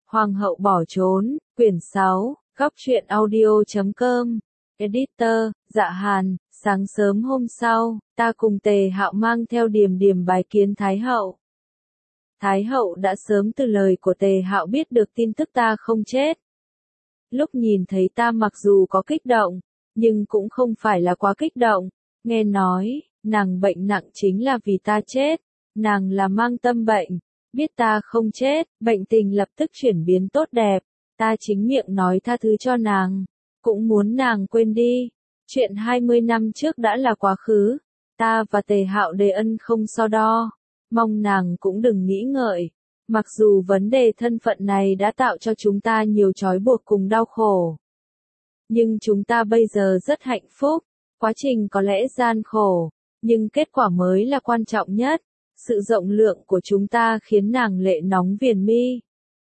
Hoàng hậu bỏ trốn, quyển 6, góc truyện audio.com, editor, Dạ Hàn. Sáng sớm hôm sau, ta cùng Tề Hạo mang theo Điềm Điềm bái kiến Thái hậu. Thái hậu đã sớm từ lời của Tề Hạo biết được tin tức ta không chết. Lúc nhìn thấy ta mặc dù có kích động, nhưng cũng không phải là quá kích động. Nghe nói, nàng bệnh nặng chính là vì ta chết. Nàng là mang tâm bệnh, biết ta không chết, bệnh tình lập tức chuyển biến tốt đẹp. Ta chính miệng nói tha thứ cho nàng, cũng muốn nàng quên đi. Chuyện 20 năm trước đã là quá khứ, ta và Tề Hạo đề ân không so đo, mong nàng cũng đừng nghĩ ngợi. Mặc dù vấn đề thân phận này đã tạo cho chúng ta nhiều trói buộc cùng đau khổ, nhưng chúng ta bây giờ rất hạnh phúc. Quá trình có lẽ gian khổ, nhưng kết quả mới là quan trọng nhất. Sự rộng lượng của chúng ta khiến nàng lệ nóng viền mi.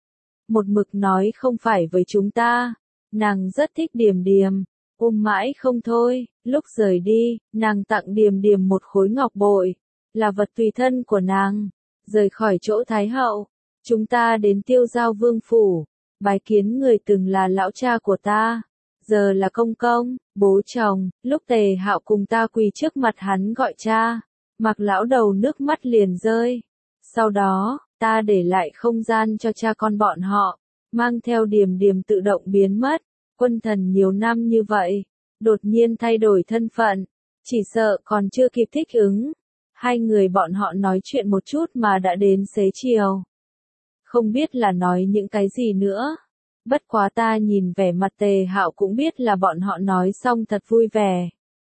Một mực nói không phải với chúng ta, nàng rất thích Điềm Điềm, ôm mãi không thôi. Lúc rời đi, nàng tặng Điềm Điềm một khối ngọc bội, là vật tùy thân của nàng. Rời khỏi chỗ Thái hậu, chúng ta đến Tiêu Giao Vương phủ, bái kiến người từng là lão cha của ta, giờ là công công, bố chồng. Lúc Tề Hạo cùng ta quỳ trước mặt hắn gọi cha, Mạc lão đầu nước mắt liền rơi. Sau đó, ta để lại không gian cho cha con bọn họ, mang theo Điềm Điềm tự động biến mất. Quân thần nhiều năm như vậy, đột nhiên thay đổi thân phận, chỉ sợ còn chưa kịp thích ứng. Hai người bọn họ nói chuyện một chút mà đã đến xế chiều. Không biết là nói những cái gì nữa. Bất quá ta nhìn vẻ mặt Tề Hạo cũng biết là bọn họ nói xong thật vui vẻ.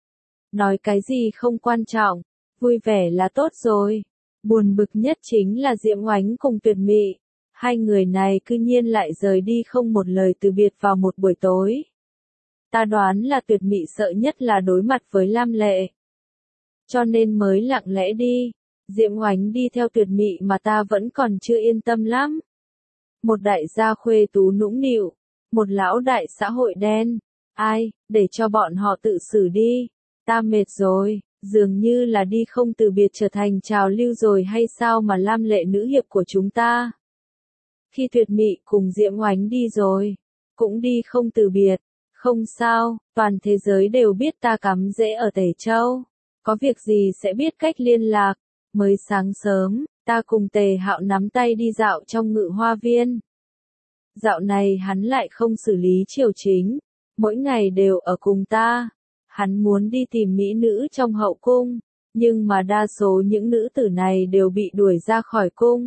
Nói cái gì không quan trọng, vui vẻ là tốt rồi. Buồn bực nhất chính là Diễm Oánh cùng Tuyệt Mị. Hai người này cư nhiên lại rời đi không một lời từ biệt vào một buổi tối. Ta đoán là Tuyệt Mị sợ nhất là đối mặt với Lam Lệ, cho nên mới lặng lẽ đi. Diễm Oánh đi theo Tuyệt Mị mà ta vẫn còn chưa yên tâm lắm. Một đại gia khuê tú nũng nịu, một lão đại xã hội đen. Ai, để cho bọn họ tự xử đi. Ta mệt rồi, dường như là đi không từ biệt trở thành trào lưu rồi hay sao mà Lam Lệ nữ hiệp của chúng ta. Khi Tuyệt Mị cùng Diễm Oánh đi rồi, cũng đi không từ biệt. Không sao, toàn thế giới đều biết ta cắm rễ ở Tề Châu. Có việc gì sẽ biết cách liên lạc. Mới sáng sớm, ta cùng Tề Hạo nắm tay đi dạo trong Ngự Hoa Viên. Dạo này hắn lại không xử lý triều chính, mỗi ngày đều ở cùng ta. Hắn muốn đi tìm mỹ nữ trong hậu cung, nhưng mà đa số những nữ tử này đều bị đuổi ra khỏi cung.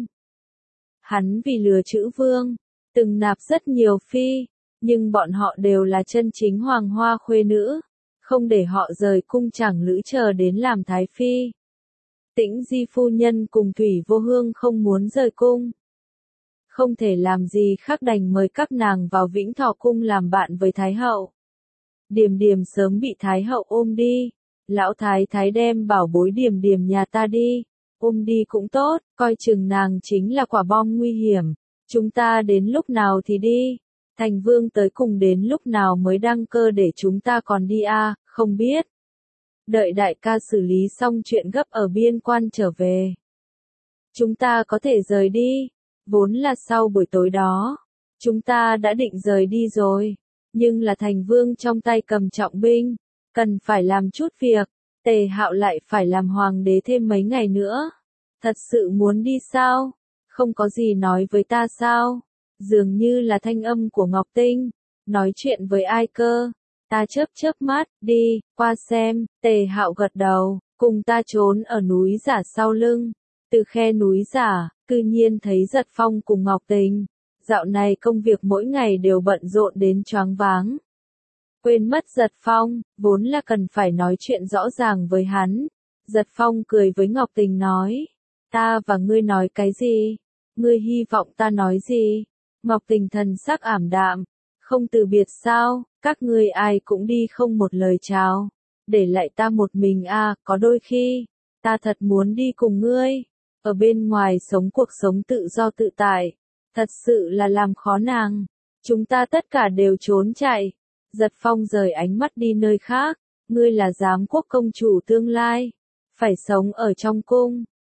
Hắn vì lừa chữ vương, từng nạp rất nhiều phi, nhưng bọn họ đều là chân chính hoàng hoa khuê nữ, không để họ rời cung chẳng lữ chờ đến làm thái phi. Tĩnh Di phu nhân cùng Thủy Vô Hương không muốn rời cung. Không thể làm gì khác đành mời các nàng vào Vĩnh Thọ cung làm bạn với Thái hậu. Điềm Điềm sớm bị Thái hậu ôm đi. Lão Thái Thái đem bảo bối Điềm Điềm nhà ta đi. Ôm đi cũng tốt, coi chừng nàng chính là quả bom nguy hiểm. Chúng ta đến lúc nào thì đi. Thành Vương tới cùng đến lúc nào mới đăng cơ để chúng ta còn đi à, không biết. Đợi đại ca xử lý xong chuyện gấp ở biên quan trở về, chúng ta có thể rời đi. Vốn là sau buổi tối đó, chúng ta đã định rời đi rồi, nhưng là Thành Vương trong tay cầm trọng binh, cần phải làm chút việc. Tề Hạo lại phải làm hoàng đế thêm mấy ngày nữa. Thật sự muốn đi sao? Không có gì nói với ta sao? Dường như là thanh âm của Ngọc Tinh. Nói chuyện với ai cơ? Ta chớp mắt, đi, qua xem. Tề Hạo gật đầu, cùng ta trốn ở núi Giả sau lưng. Từ khe núi Giả, cư nhiên thấy Giật Phong cùng Ngọc Tình. Dạo này công việc mỗi ngày đều bận rộn đến choáng váng. Quên mất Giật Phong, vốn là cần phải nói chuyện rõ ràng với hắn. Giật Phong cười với Ngọc Tình nói, ta và ngươi nói cái gì? Ngươi hy vọng ta nói gì? Ngọc Tình thần sắc ảm đạm, không từ biệt sao? Các ngươi ai cũng đi không một lời chào, để lại ta một mình à, có đôi khi, ta thật muốn đi cùng ngươi, ở bên ngoài sống cuộc sống tự do tự tại, thật sự là làm khó nàng, chúng ta tất cả đều trốn chạy. Giật Phong rời ánh mắt đi nơi khác, ngươi là giám quốc công chủ tương lai, phải sống ở trong cung,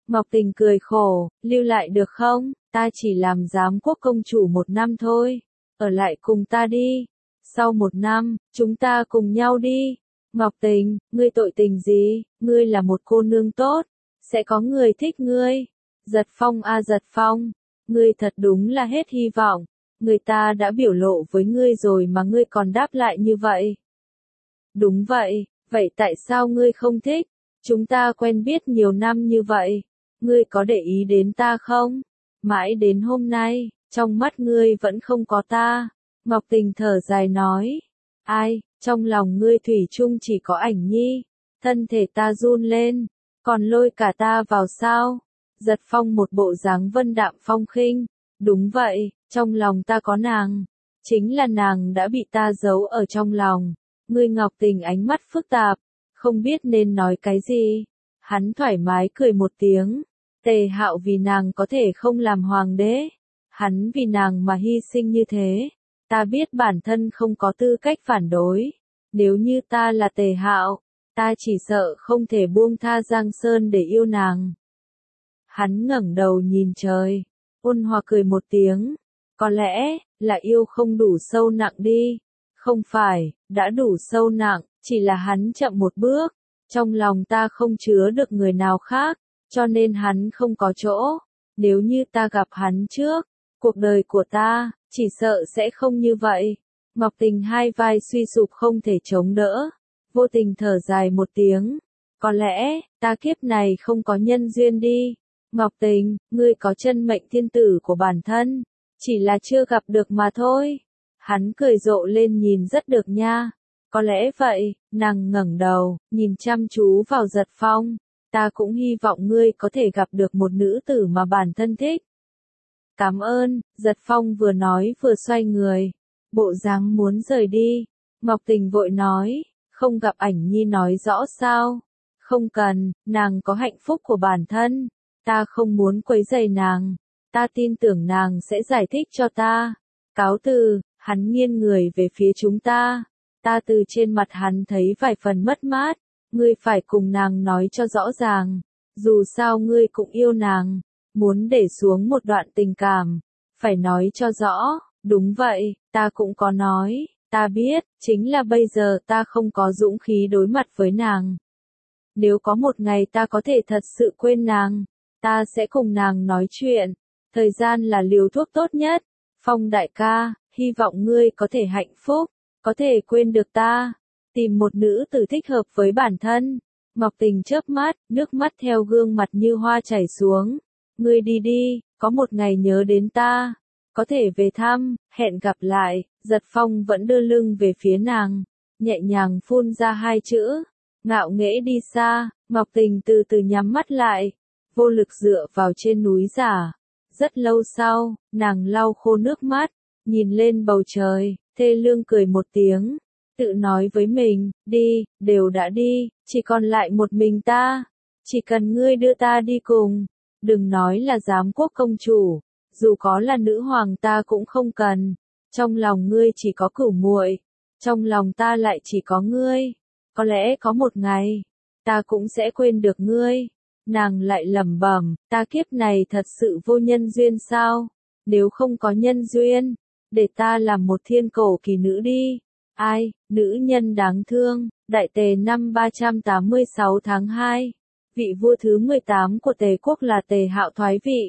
Ngọc Tình cười khổ, lưu lại được không, ta chỉ làm giám quốc công chủ 1 năm thôi, ở lại cùng ta đi, sau 1 năm, chúng ta cùng nhau đi. Ngọc Tình, ngươi tội tình gì, ngươi là một cô nương tốt, sẽ có người thích ngươi. Giật Phong a Giật Phong, ngươi thật đúng là hết hy vọng, người ta đã biểu lộ với ngươi rồi mà ngươi còn đáp lại như vậy. Đúng vậy, vậy tại sao ngươi không thích? Chúng ta quen biết nhiều năm như vậy, ngươi có để ý đến ta không? Mãi đến hôm nay, trong mắt ngươi vẫn không có ta. Ngọc Tình thở dài nói, ai, trong lòng ngươi thủy chung chỉ có Ảnh Nhi. Thân thể ta run lên, còn lôi cả ta vào sao? Giật Phong một bộ dáng vân đạm phong khinh, đúng vậy, trong lòng ta có nàng, chính là nàng đã bị ta giấu ở trong lòng. Ngươi Ngọc Tình ánh mắt phức tạp, không biết nên nói cái gì. Hắn thoải mái cười một tiếng, Tề Hạo vì nàng có thể không làm hoàng đế, hắn vì nàng mà hy sinh như thế, ta biết bản thân không có tư cách phản đối, nếu như ta là Tề Hạo, ta chỉ sợ không thể buông tha Giang Sơn để yêu nàng. Hắn ngẩng đầu nhìn trời, ôn hòa cười một tiếng, có lẽ là yêu không đủ sâu nặng đi. Không phải, đã đủ sâu nặng, chỉ là hắn chậm một bước, trong lòng ta không chứa được người nào khác, cho nên hắn không có chỗ. Nếu như ta gặp hắn trước, cuộc đời của ta, chỉ sợ sẽ không như vậy. Ngọc Tình hai vai suy sụp không thể chống đỡ, vô tình thở dài một tiếng, có lẽ, ta kiếp này không có nhân duyên đi. Ngọc Tình, ngươi có chân mệnh thiên tử của bản thân, chỉ là chưa gặp được mà thôi. Hắn cười rộ lên nhìn rất được nha. Có lẽ vậy, nàng ngẩng đầu, nhìn chăm chú vào Giật Phong. Ta cũng hy vọng ngươi có thể gặp được một nữ tử mà bản thân thích. Cảm ơn, Giật Phong vừa nói vừa xoay người. Bộ dáng muốn rời đi. Ngọc Tình vội nói, không gặp Ảnh Nhi nói rõ sao. Không cần, nàng có hạnh phúc của bản thân. Ta không muốn quấy rầy nàng. Ta tin tưởng nàng sẽ giải thích cho ta. Cáo từ. Hắn nghiêng người về phía chúng ta. Ta từ trên mặt hắn thấy vài phần mất mát. Ngươi phải cùng nàng nói cho rõ ràng. Dù sao ngươi cũng yêu nàng. Muốn để xuống một đoạn tình cảm. Phải nói cho rõ. Đúng vậy, ta cũng có nói. Ta biết, chính là bây giờ ta không có dũng khí đối mặt với nàng. Nếu có một ngày ta có thể thật sự quên nàng, ta sẽ cùng nàng nói chuyện. Thời gian là liều thuốc tốt nhất. Phong đại ca, hy vọng ngươi có thể hạnh phúc, có thể quên được ta, tìm một nữ tử thích hợp với bản thân. Ngọc Tình chớp mắt, nước mắt theo gương mặt như hoa chảy xuống. Ngươi đi đi, có một ngày nhớ đến ta, có thể về thăm, hẹn gặp lại. Giật Phong vẫn đưa lưng về phía nàng, nhẹ nhàng phun ra 2 chữ, ngạo nghễ đi xa. Ngọc Tình từ từ nhắm mắt lại, vô lực dựa vào trên núi giả. Rất lâu sau, nàng lau khô nước mắt, nhìn lên bầu trời, thê lương cười một tiếng, tự nói với mình, đi, đều đã đi, chỉ còn lại một mình ta, chỉ cần ngươi đưa ta đi cùng, đừng nói là giám quốc công chủ, dù có là nữ hoàng ta cũng không cần, trong lòng ngươi chỉ có Cửu muội, trong lòng ta lại chỉ có ngươi, có lẽ có một ngày, ta cũng sẽ quên được ngươi. Nàng lại lẩm bẩm, ta kiếp này thật sự vô nhân duyên sao? Nếu không có nhân duyên, để ta làm một thiên cổ kỳ nữ đi. Ai, nữ nhân đáng thương. Đại Tề năm 386 tháng 2. Vị vua thứ 18 của Tề quốc là Tề Hạo thoái vị.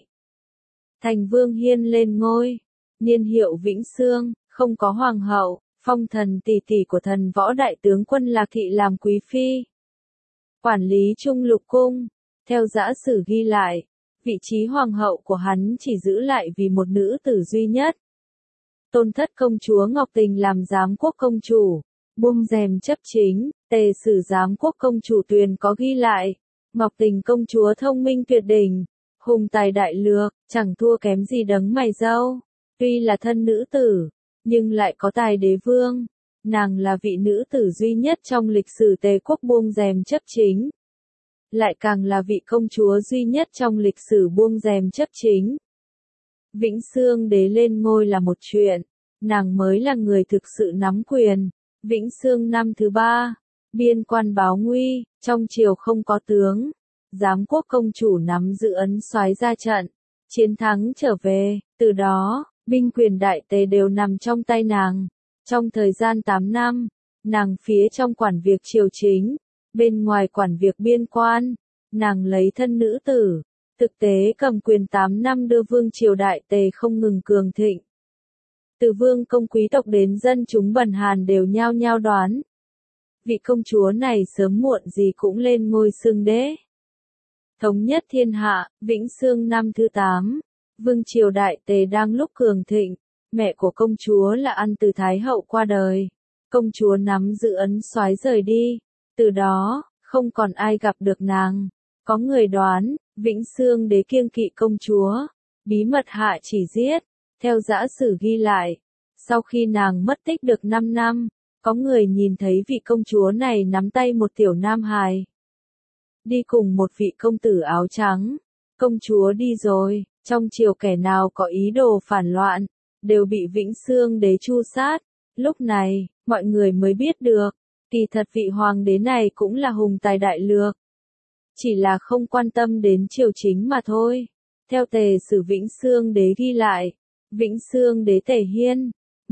Thành Vương Hiên lên ngôi. Niên hiệu Vĩnh Xương, không có hoàng hậu, phong thần tỷ tỷ của thần võ đại tướng quân Lạc Thị làm quý phi. Quản lý Trung Lục cung. Theo giã sử ghi lại, vị trí hoàng hậu của hắn chỉ giữ lại vì một nữ tử duy nhất. Tôn thất công chúa Ngọc Tình làm giám quốc công chủ, buông rèm chấp chính. Tề sử giám quốc công chủ Tuyền có ghi lại, Ngọc Tình công chúa thông minh tuyệt đỉnh, hùng tài đại lược, chẳng thua kém gì đấng mày râu. Tuy là thân nữ tử, nhưng lại có tài đế vương. Nàng là vị nữ tử duy nhất trong lịch sử Tề quốc buông rèm chấp chính. Lại càng là vị công chúa duy nhất trong lịch sử buông rèm chấp chính. Vĩnh Xương đế lên ngôi là một chuyện, nàng mới là người thực sự nắm quyền. Vĩnh Xương năm thứ 3, biên quan báo nguy, trong triều không có tướng, Giám quốc công chủ nắm giữ ấn soái ra trận, chiến thắng trở về, từ đó, binh quyền đại tề đều nằm trong tay nàng. Trong thời gian 8 năm, nàng phía trong quản việc triều chính, bên ngoài quản việc biên quan, nàng lấy thân nữ tử, thực tế cầm quyền 8 năm đưa vương triều đại tề không ngừng cường thịnh. Từ vương công quý tộc đến dân chúng bần hàn đều nhao nhao đoán. Vị công chúa này sớm muộn gì cũng lên ngôi xưng đế. Thống nhất thiên hạ, Vĩnh Xương năm thứ 8, vương triều đại tề đang lúc cường thịnh, mẹ của công chúa là An Từ Thái hậu qua đời. Công chúa nắm giữ ấn soái rời đi, từ đó, không còn ai gặp được nàng. Có người đoán, Vĩnh Xương đế kiêng kỵ công chúa, bí mật hạ chỉ giết. Theo giã sử ghi lại, sau khi nàng mất tích được 5 năm, có người nhìn thấy vị công chúa này nắm tay một tiểu nam hài. Đi cùng một vị công tử áo trắng. Công chúa đi rồi, trong triều kẻ nào có ý đồ phản loạn, đều bị Vĩnh Xương đế tru sát. Lúc này, mọi người mới biết được, kỳ thật vị hoàng đế này cũng là hùng tài đại lược. Chỉ là không quan tâm đến triều chính mà thôi. Theo tề sử Vĩnh Xương đế ghi lại, Vĩnh Xương đế Tề Hiên,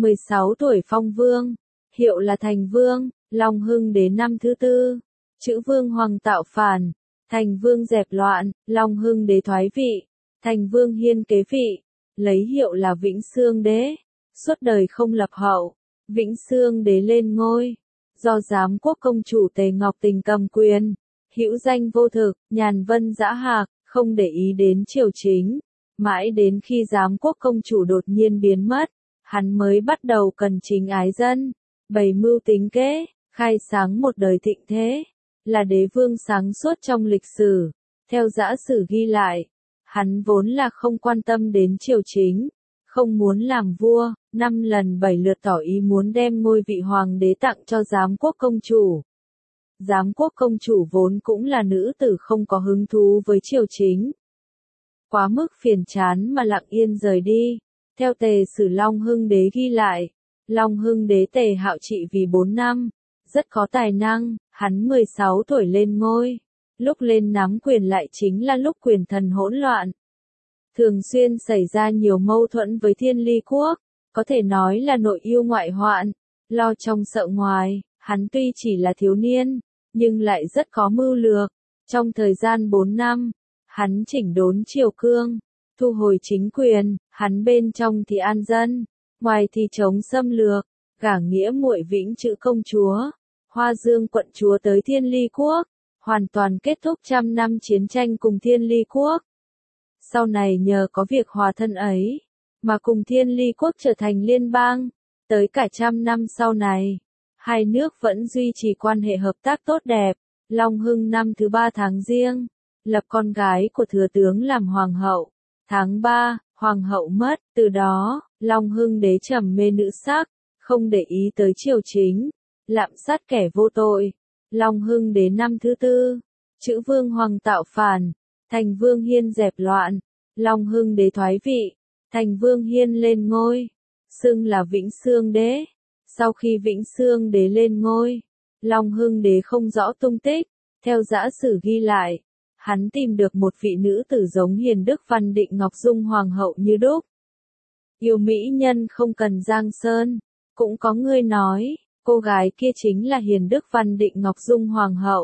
16 tuổi phong vương, hiệu là Thành Vương, Long Hưng đế năm thứ 4, chữ Vương Hoàng tạo phản, Thành Vương dẹp loạn, Long Hưng đế thoái vị, Thành Vương Hiên kế vị, lấy hiệu là Vĩnh Xương đế, suốt đời không lập hậu, Vĩnh Xương đế lên ngôi, do giám quốc công chủ Tề Ngọc Tình cầm quyền, hữu danh vô thực, nhàn vân dã hạc, không để ý đến triều chính. Mãi đến khi giám quốc công chủ đột nhiên biến mất, hắn mới bắt đầu cần chính ái dân, bày mưu tính kế, khai sáng một đời thịnh thế, là đế vương sáng suốt trong lịch sử. Theo giã sử ghi lại, hắn vốn là không quan tâm đến triều chính, không muốn làm vua, 5 lần 7 lượt tỏ ý muốn đem ngôi vị hoàng đế tặng cho giám quốc công chủ. Giám quốc công chủ vốn cũng là nữ tử không có hứng thú với triều chính. Quá mức phiền chán mà lặng yên rời đi. Theo tề sử Long Hưng đế ghi lại, Long Hưng đế Tề Hạo trị vì 4 năm, rất có tài năng, hắn 16 tuổi lên ngôi. Lúc lên nắm quyền lại chính là lúc quyền thần hỗn loạn. Thường xuyên xảy ra nhiều mâu thuẫn với Thiên Ly quốc, có thể nói là nội yêu ngoại hoạn, lo trong sợ ngoài, hắn tuy chỉ là thiếu niên, nhưng lại rất có mưu lược. Trong thời gian 4 năm, hắn chỉnh đốn triều cương, thu hồi chính quyền, hắn bên trong thì an dân, ngoài thì chống xâm lược, gả nghĩa muội Vĩnh Chữ công chúa, Hoa Dương quận chúa tới Thiên Ly quốc, hoàn toàn kết thúc 100 năm chiến tranh cùng Thiên Ly quốc. Sau này nhờ có việc hòa thân ấy, mà cùng Thiên Ly quốc trở thành liên bang, tới cả 100 năm sau này, hai nước vẫn duy trì quan hệ hợp tác tốt đẹp. Long Hưng năm thứ 3 tháng Giêng, lập con gái của thừa tướng làm hoàng hậu. Tháng 3, hoàng hậu mất, từ đó, Long Hưng đế trầm mê nữ sắc, không để ý tới triều chính, lạm sát kẻ vô tội. Long Hưng đế năm thứ 4, chữ Vương Hoàng tạo phản, Thành Vương Hiên dẹp loạn, Long Hưng đế thoái vị, Thành Vương Hiên lên ngôi, xưng là Vĩnh Xương đế. Sau khi Vĩnh Xương đế lên ngôi, Long Hưng đế không rõ tung tích. Theo giã sử ghi lại, hắn tìm được một vị nữ tử giống Hiền Đức Văn Định Ngọc Dung Hoàng hậu như đúc. Yêu mỹ nhân không cần giang sơn. Cũng có người nói, cô gái kia chính là Hiền Đức Văn Định Ngọc Dung Hoàng hậu.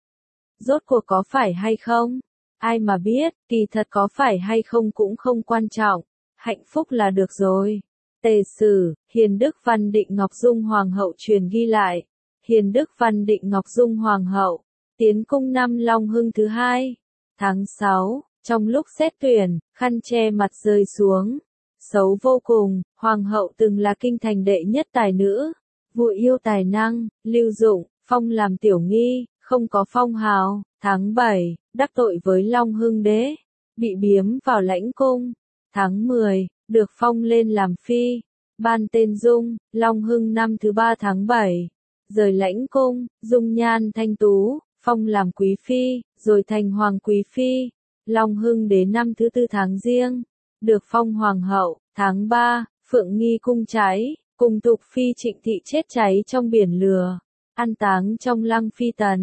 Rốt cuộc có phải hay không? Ai mà biết, kỳ thật có phải hay không cũng không quan trọng. Hạnh phúc là được rồi. Tề sử, Hiền Đức Văn Định Ngọc Dung Hoàng hậu truyền ghi lại. Hiền Đức Văn Định Ngọc Dung Hoàng hậu, tiến cung năm Long Hưng thứ 2, tháng 6, trong lúc xét tuyển, khăn che mặt rơi xuống. Xấu vô cùng, Hoàng hậu từng là kinh thành đệ nhất tài nữ, vua yêu tài năng, lưu dụng, phong làm tiểu nghi, không có phong hào. Tháng 7, đắc tội với Long Hưng đế, bị biếm vào lãnh cung. Tháng 10, được phong lên làm phi, ban tên Dung. Long Hưng năm thứ 3 tháng 7, rời lãnh cung, dung nhan thanh tú, phong làm quý phi, rồi thành hoàng quý phi. Long Hưng đế năm thứ 4 tháng Giêng, được phong hoàng hậu. Tháng 3, Phượng Nghi cung cháy, cùng Thục phi Trịnh Thị chết cháy trong biển lửa, an táng trong lăng phi tần.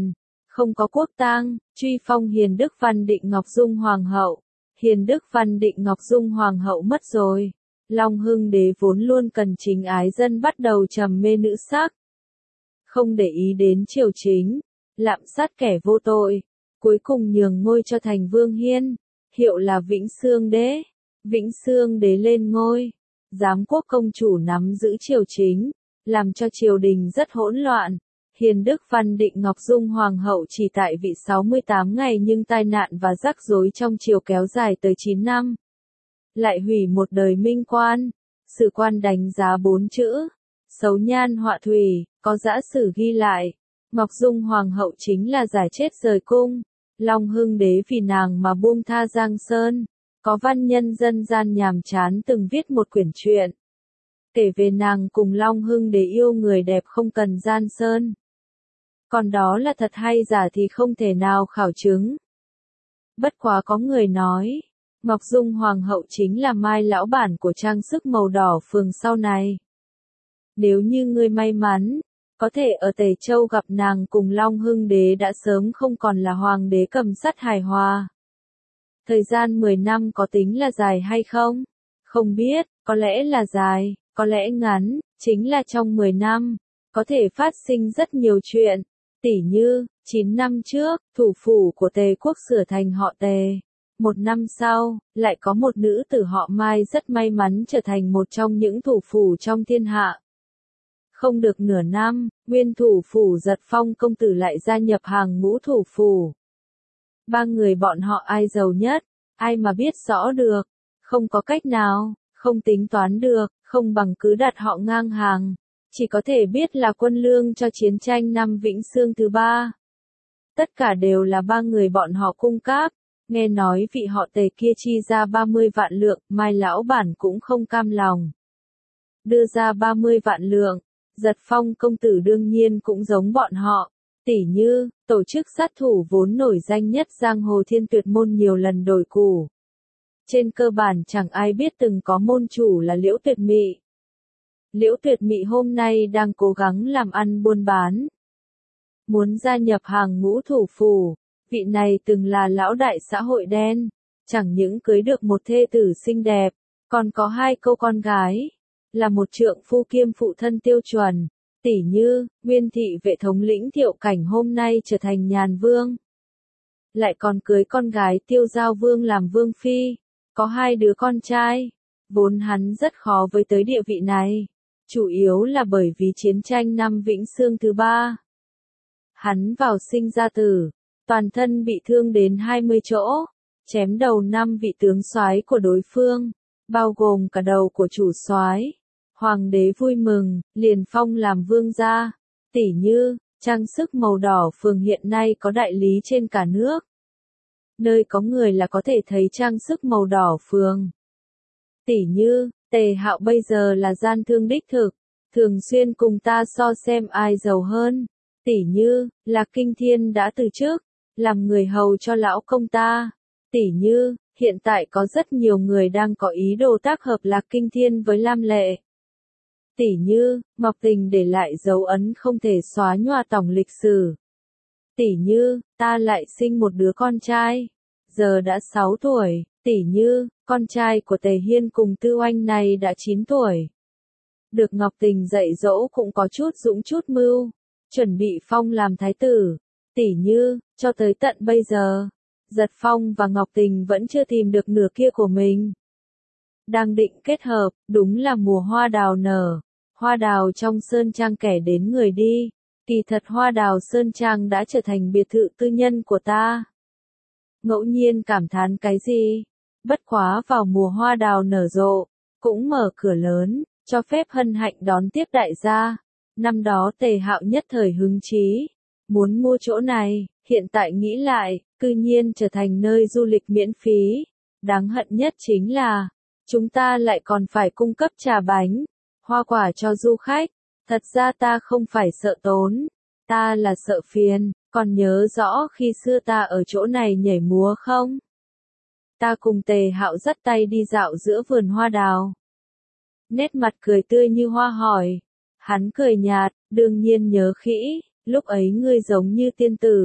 không có quốc tang, truy phong Hiền Đức Văn Định Ngọc Dung Hoàng hậu. Hiền Đức Văn Định Ngọc Dung Hoàng hậu mất rồi. Long Hưng Đế vốn luôn cần chính ái dân bắt đầu trầm mê nữ sắc. Không để ý đến triều chính, lạm sát kẻ vô tội, cuối cùng nhường ngôi cho thành Vương Hiên, hiệu là Vĩnh Xương Đế. Vĩnh Xương Đế lên ngôi, giám quốc công chủ nắm giữ triều chính, làm cho triều đình rất hỗn loạn. Hiền Đức Văn Định Ngọc Dung Hoàng hậu chỉ tại vị 68 ngày nhưng tai nạn và rắc rối trong triều kéo dài tới 9 năm. Lại hủy một đời minh quan. Sử quan đánh giá 4 chữ: xấu nhan họa thủy, có dã sử ghi lại. Ngọc Dung Hoàng hậu chính là giải chết rời cung. Long Hưng Đế vì nàng mà buông tha Giang Sơn. Có văn nhân dân gian nhàm chán từng viết một quyển truyện, kể về nàng cùng Long Hưng Đế yêu người đẹp không cần gian sơn. Còn đó là thật hay giả thì không thể nào khảo chứng. Bất quá có người nói, Ngọc Dung Hoàng hậu chính là Mai lão bản của trang sức màu đỏ phường sau này. Nếu như ngươi may mắn, có thể ở Tề Châu gặp nàng cùng Long Hưng Đế đã sớm không còn là hoàng đế cầm sắt hài hòa. Thời gian 10 năm có tính là dài hay không? Không biết, có lẽ là dài, có lẽ ngắn, chính là trong 10 năm, có thể phát sinh rất nhiều chuyện. Tỉ như, 9 năm trước, thủ phủ của Tề quốc sửa thành họ Tề. 1 năm sau, lại có một nữ tử họ Mai rất may mắn trở thành một trong những thủ phủ trong thiên hạ. Không được nửa năm, nguyên thủ phủ Giật Phong công tử lại gia nhập hàng ngũ thủ phủ. 3 người bọn họ ai giàu nhất, ai mà biết rõ được, không có cách nào, không tính toán được, không bằng cứ đặt họ ngang hàng, chỉ có thể biết là quân lương cho chiến tranh năm Vĩnh Xương thứ 3. Tất cả đều là 3 người bọn họ cung cấp, nghe nói vị họ Tề kia chi ra 30 vạn lượng, Mai lão bản cũng không cam lòng. Đưa ra 30 vạn lượng, Giật Phong công tử đương nhiên cũng giống bọn họ. Tỉ như, tổ chức sát thủ vốn nổi danh nhất giang hồ Thiên Tuyệt môn nhiều lần đổi củ. Trên cơ bản chẳng ai biết từng có môn chủ là Liễu Tuyệt Mị. Liễu Tuyệt Mị hôm nay đang cố gắng làm ăn buôn bán. Muốn gia nhập hàng ngũ thủ phủ, vị này từng là lão đại xã hội đen, chẳng những cưới được một thê tử xinh đẹp, còn có 2 cô con gái, là một trượng phu kiêm phụ thân tiêu chuẩn. Tỉ như, Nguyên thị vệ thống lĩnh Thiệu Cảnh hôm nay trở thành nhàn vương. Lại còn cưới con gái Tiêu Giao Vương làm vương phi, có 2 đứa con trai. Vốn hắn rất khó với tới địa vị này, chủ yếu là bởi vì chiến tranh năm Vĩnh Xương thứ 3. Hắn vào sinh ra tử, toàn thân bị thương đến 20 chỗ, chém đầu 5 vị tướng soái của đối phương, bao gồm cả đầu của chủ soái. Hoàng đế vui mừng, liền phong làm vương gia. Tỉ như, trang sức màu đỏ phường hiện nay có đại lý trên cả nước. Nơi có người là có thể thấy trang sức màu đỏ phường. Tỉ như, Tề Hạo bây giờ là gian thương đích thực, thường xuyên cùng ta so xem ai giàu hơn. Tỉ như, Lạc Kinh Thiên đã từ chức, làm người hầu cho lão công ta. Tỉ như, hiện tại có rất nhiều người đang có ý đồ tác hợp Lạc Kinh Thiên với Lam Lệ. Tỉ như, Ngọc Tình để lại dấu ấn không thể xóa nhòa tổng lịch sử. Tỉ như, ta lại sinh một đứa con trai, giờ đã 6 tuổi. Tỉ như, con trai của Tề Hiên cùng Tư Oanh này đã 9 tuổi. Được Ngọc Tình dạy dỗ cũng có chút dũng chút mưu, chuẩn bị phong làm thái tử. Tỉ như, cho tới tận bây giờ, Giật Phong và Ngọc Tình vẫn chưa tìm được nửa kia của mình. Đang định kết hợp, đúng là mùa hoa đào nở. Hoa đào trong Sơn Trang kẻ đến người đi. Kỳ thật hoa đào Sơn Trang đã trở thành biệt thự tư nhân của ta. Ngẫu nhiên cảm thán cái gì? Bất quá vào mùa hoa đào nở rộ, cũng mở cửa lớn, cho phép hân hạnh đón tiếp đại gia. Năm đó Tề Hạo nhất thời hứng chí, muốn mua chỗ này, hiện tại nghĩ lại, cư nhiên trở thành nơi du lịch miễn phí. Đáng hận nhất chính là, chúng ta lại còn phải cung cấp trà bánh, hoa quả cho du khách. Thật ra ta không phải sợ tốn, ta là sợ phiền. Còn nhớ rõ khi xưa ta ở chỗ này nhảy múa không? Ta cùng Tề Hạo dắt tay đi dạo giữa vườn hoa đào. Nét mặt cười tươi như hoa hỏi. Hắn cười nhạt, đương nhiên nhớ kỹ, lúc ấy ngươi giống như tiên tử,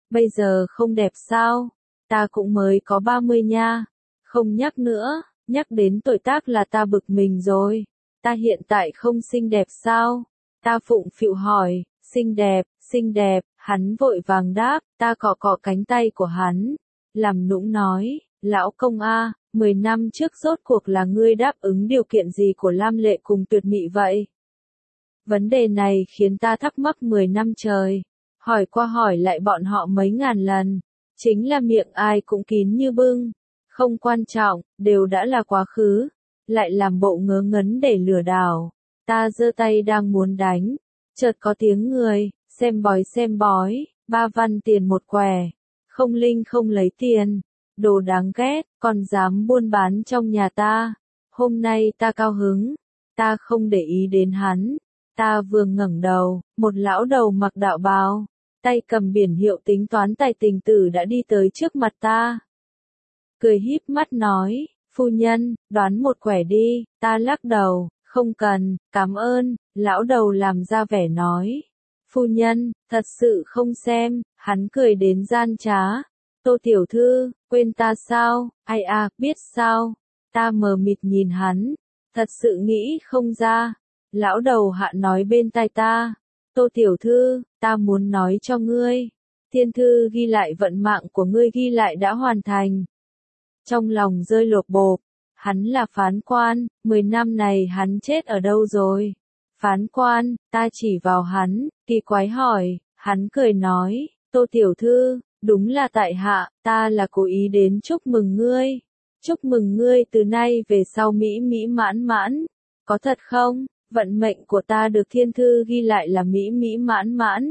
Bây giờ không đẹp sao? Ta cũng mới có 30 nha. Không nhắc nữa, nhắc đến tuổi tác là ta bực mình rồi. Ta hiện tại không xinh đẹp sao? Ta phụng phịu hỏi, xinh đẹp, hắn vội vàng đáp, ta cọ cọ cánh tay của hắn. Làm nũng nói, lão công a, 10 năm trước rốt cuộc là ngươi đáp ứng điều kiện gì của Lam Lệ cùng Tuyệt Mị vậy? Vấn đề này khiến ta thắc mắc 10 năm trời. Hỏi qua hỏi lại bọn họ mấy ngàn lần. Chính là miệng ai cũng kín như bưng. Không quan trọng, đều đã là quá khứ. Lại làm bộ ngớ ngẩn để lừa đảo. Ta giơ tay đang muốn đánh. Chợt có tiếng người, xem bói, 3 văn tiền một quẻ. Không linh không lấy tiền. Đồ đáng ghét, còn dám buôn bán trong nhà ta. Hôm nay ta cao hứng. Ta không để ý đến hắn. Ta vừa ngẩng đầu, một lão đầu mặc đạo bào, tay cầm biển hiệu tính toán tài tình tử đã đi tới trước mặt ta. Cười híp mắt nói, phu nhân, đoán một quẻ đi, ta lắc đầu, không cần, cảm ơn, lão đầu làm ra vẻ nói. Phu nhân, thật sự không xem, hắn cười đến gian trá. Tô tiểu thư, quên ta sao, ai à, biết sao, ta mờ mịt nhìn hắn, thật sự nghĩ không ra. Lão đầu hạ nói bên tai ta, Tô tiểu thư, ta muốn nói cho ngươi, thiên thư ghi lại vận mạng của ngươi ghi lại đã hoàn thành. Trong lòng rơi lột bột, hắn là phán quan, 10 năm này hắn chết ở đâu rồi? Phán quan, ta chỉ vào hắn, kỳ quái hỏi, hắn cười nói, Tô tiểu thư, đúng là tại hạ, ta là cố ý đến chúc mừng ngươi. Chúc mừng ngươi từ nay về sau mỹ mỹ mãn mãn. Có thật không? Vận mệnh của ta được thiên thư ghi lại là mỹ mỹ mãn mãn.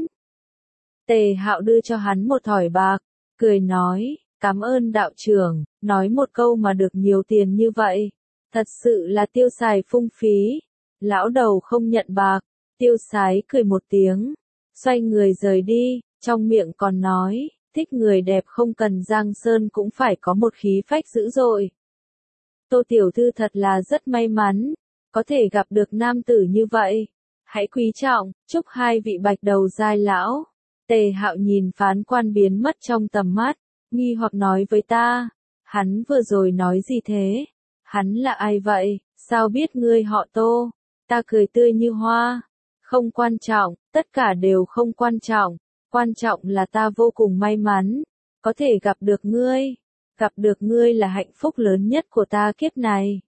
Tề Hạo đưa cho hắn một thỏi bạc, cười nói, cảm ơn đạo trưởng, nói một câu mà được nhiều tiền như vậy. Thật sự là tiêu xài phung phí. Lão đầu không nhận bạc, tiêu sái cười một tiếng, xoay người rời đi, trong miệng còn nói, thích người đẹp không cần giang sơn cũng phải có một khí phách dữ dội. Tô tiểu thư thật là rất may mắn, có thể gặp được nam tử như vậy. Hãy quý trọng, chúc hai vị bạch đầu giai lão. Tề Hạo nhìn phán quan biến mất trong tầm mắt, nghi hoặc nói với ta, hắn vừa rồi nói gì thế? Hắn là ai vậy, sao biết ngươi họ Tô? Ta cười tươi như hoa. Không quan trọng, tất cả đều không quan trọng. Quan trọng là ta vô cùng may mắn, có thể gặp được ngươi. Gặp được ngươi là hạnh phúc lớn nhất của ta kiếp này.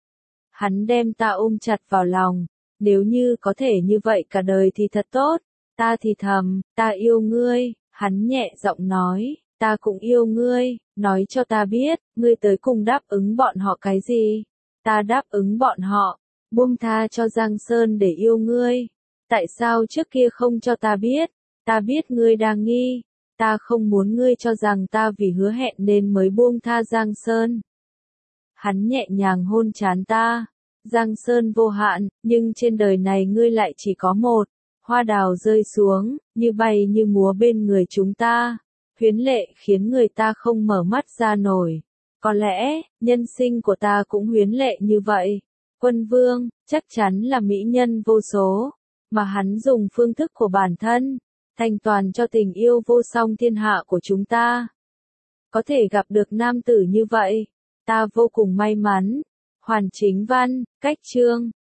Hắn đem ta ôm chặt vào lòng, nếu như có thể như vậy cả đời thì thật tốt. Ta thì thầm, ta yêu ngươi, hắn nhẹ giọng nói, ta cũng yêu ngươi, nói cho ta biết, ngươi tới cùng đáp ứng bọn họ cái gì. Ta đáp ứng bọn họ, buông tha cho Giang Sơn để yêu ngươi. Tại sao trước kia không cho ta biết? Ta biết ngươi đang nghi, ta không muốn ngươi cho rằng ta vì hứa hẹn nên mới buông tha Giang Sơn. Hắn nhẹ nhàng hôn trán ta, Giang Sơn vô hạn, nhưng trên đời này ngươi lại chỉ có một. Hoa đào rơi xuống, như bay như múa bên người chúng ta, huyến lệ khiến người ta không mở mắt ra nổi. Có lẽ, nhân sinh của ta cũng huyến lệ như vậy. Quân vương, chắc chắn là mỹ nhân vô số, mà hắn dùng phương thức của bản thân, thành toàn cho tình yêu vô song thiên hạ của chúng ta. Có thể gặp được nam tử như vậy, ta vô cùng may mắn. Hoàn Chính Văn, cách chương.